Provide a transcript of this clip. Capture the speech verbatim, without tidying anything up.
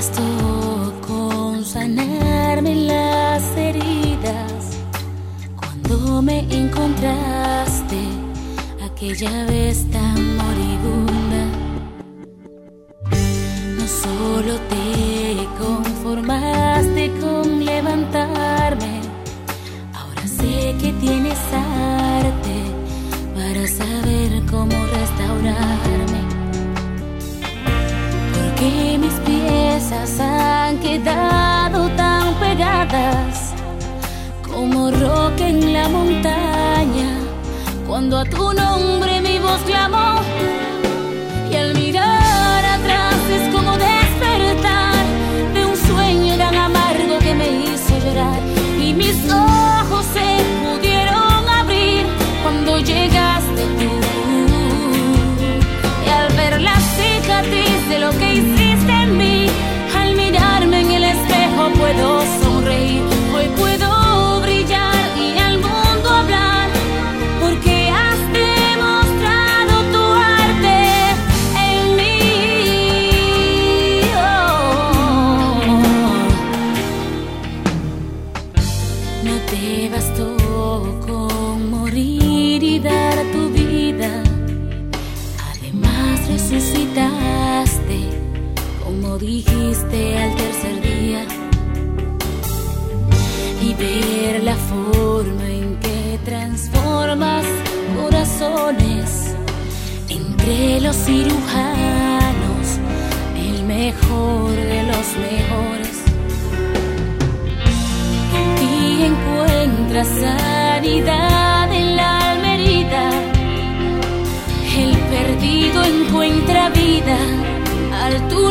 bastó con sanarme las heridas cuando me encontraste aquella vez tan moribunda. No solo te conformaste con levantarme, ahora sé que tienes arte para saber cómo restaurarme. Porque mis piezas han quedado tan pegadas como roca en la montaña, cuando a tu nombre mi voz clamó. Y al mirar atrás es como despertar de un sueño tan amargo que me hizo llorar, y mis ojos se pudieron abrir cuando llegaste tú. Y al ver la cicatriz de lo que hiciste en mí, al mirarme en el espejo puedo sonreír. Hoy puedo brillar y al mundo hablar, porque has demostrado tu arte en mí. Oh. No te bastó con morir y dar tu vida, además resucitaste, como dijiste, al tercer día. Y ver la forma en que transformas corazones entre los cirujanos, el mejor de los mejores. En ti encuentras sanidad en la alma herida, el perdido encuentra vida al tu